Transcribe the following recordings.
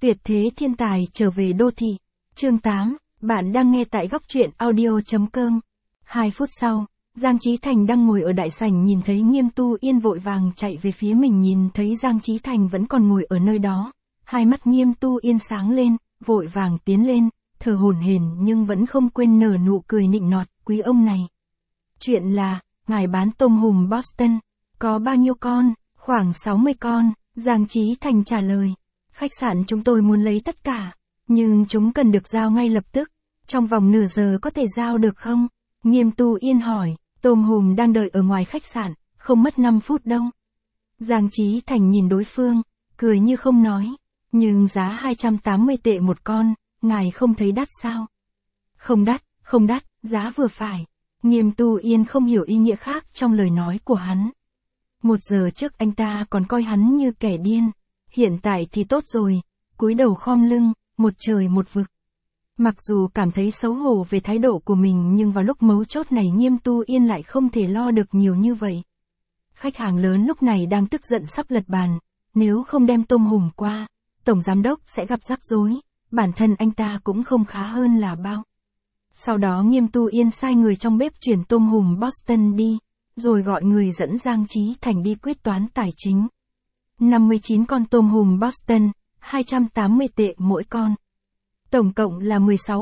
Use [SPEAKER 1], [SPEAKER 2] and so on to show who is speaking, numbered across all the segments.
[SPEAKER 1] Tuyệt thế thiên tài trở về đô thị. Chương 8, bạn đang nghe tại góc truyện audio.com. 2 phút sau, Giang Chí Thành đang ngồi ở đại sảnh nhìn thấy Nghiêm Tu Yên vội vàng chạy về phía mình, nhìn thấy Giang Chí Thành vẫn còn ngồi ở nơi đó. Hai mắt Nghiêm Tu Yên sáng lên, vội vàng tiến lên, thở hổn hển nhưng vẫn không quên nở nụ cười nịnh nọt, quý ông này. Chuyện là, ngài bán tôm hùm Boston, có bao nhiêu con? Khoảng 60 con, Giang Chí Thành trả lời. Khách sạn chúng tôi muốn lấy tất cả, nhưng chúng cần được giao ngay lập tức. Trong vòng nửa giờ có thể giao được không? Nghiêm Tu Yên hỏi, tôm hùm đang đợi ở ngoài khách sạn, không mất 5 phút đâu. Giang Chí Thành nhìn đối phương, cười như không nói, nhưng giá 280 tệ một con, ngài không thấy đắt sao? Không đắt, giá vừa phải. Nghiêm Tu Yên không hiểu ý nghĩa khác trong lời nói của hắn. 1 giờ trước anh ta còn coi hắn như kẻ điên, hiện tại thì tốt rồi, cúi đầu khom lưng, một trời một vực. Mặc dù cảm thấy xấu hổ về thái độ của mình nhưng vào lúc mấu chốt này Nghiêm Tu Yên lại không thể lo được nhiều như vậy. Khách hàng lớn lúc này đang tức giận sắp lật bàn, nếu không đem tôm hùm qua, tổng giám đốc sẽ gặp rắc rối, bản thân anh ta cũng không khá hơn là bao. Sau đó Nghiêm Tu Yên sai người trong bếp chuyển tôm hùm Boston đi, rồi gọi người dẫn Giang Chí Thành đi quyết toán tài chính. 59 con tôm hùm Boston, 280 tệ mỗi con. Tổng cộng là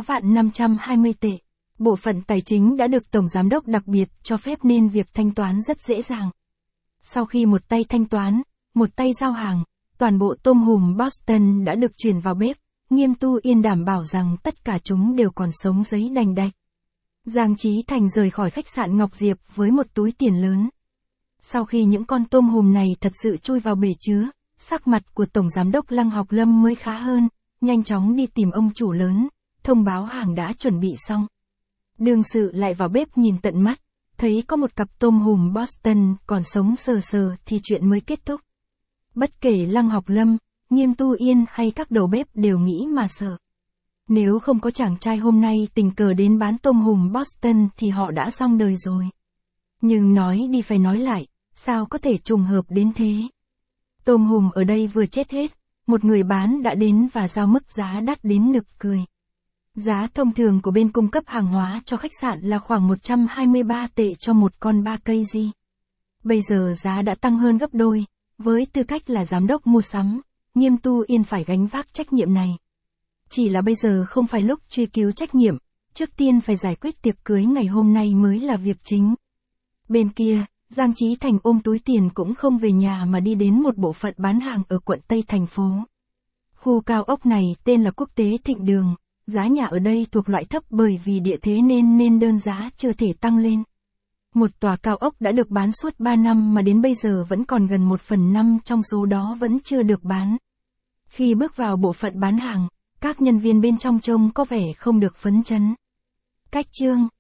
[SPEAKER 1] 16.520 tệ. Bộ phận tài chính đã được Tổng Giám đốc đặc biệt cho phép nên việc thanh toán rất dễ dàng. Sau khi một tay thanh toán, một tay giao hàng, toàn bộ tôm hùm Boston đã được chuyển vào bếp. Nghiêm Tu Yên đảm bảo rằng tất cả chúng đều còn sống giấy đành đạch. Giang Chí Thành rời khỏi khách sạn Ngọc Diệp với một túi tiền lớn. Sau khi những con tôm hùm này thật sự chui vào bể chứa, sắc mặt của Tổng Giám đốc Lăng Học Lâm mới khá hơn, nhanh chóng đi tìm ông chủ lớn, thông báo hàng đã chuẩn bị xong. Đương sự lại vào bếp nhìn tận mắt, thấy có một cặp tôm hùm Boston còn sống sờ sờ thì chuyện mới kết thúc. Bất kể Lăng Học Lâm, Nghiêm Tu Yên hay các đầu bếp đều nghĩ mà sợ. Nếu không có chàng trai hôm nay tình cờ đến bán tôm hùm Boston thì họ đã xong đời rồi. Nhưng nói đi phải nói lại, sao có thể trùng hợp đến thế? Tôm hùm ở đây vừa chết hết, một người bán đã đến và giao mức giá đắt đến nực cười. Giá thông thường của bên cung cấp hàng hóa cho khách sạn là khoảng 123 tệ cho một con 3 cây gì. Bây giờ giá đã tăng hơn gấp đôi, với tư cách là giám đốc mua sắm, Nghiêm Tu Yên phải gánh vác trách nhiệm này. Chỉ là bây giờ không phải lúc truy cứu trách nhiệm, trước tiên phải giải quyết tiệc cưới ngày hôm nay mới là việc chính. Bên kia, Giang Chí Thành ôm túi tiền cũng không về nhà mà đi đến một bộ phận bán hàng ở quận Tây thành phố. Khu cao ốc này tên là Quốc tế Thịnh Đường, giá nhà ở đây thuộc loại thấp bởi vì địa thế nên đơn giá chưa thể tăng lên. Một tòa cao ốc đã được bán suốt 3 năm mà đến bây giờ vẫn còn gần 1/5 trong số đó vẫn chưa được bán. Khi bước vào bộ phận bán hàng, các nhân viên bên trong trông có vẻ không được phấn chấn. Cách chương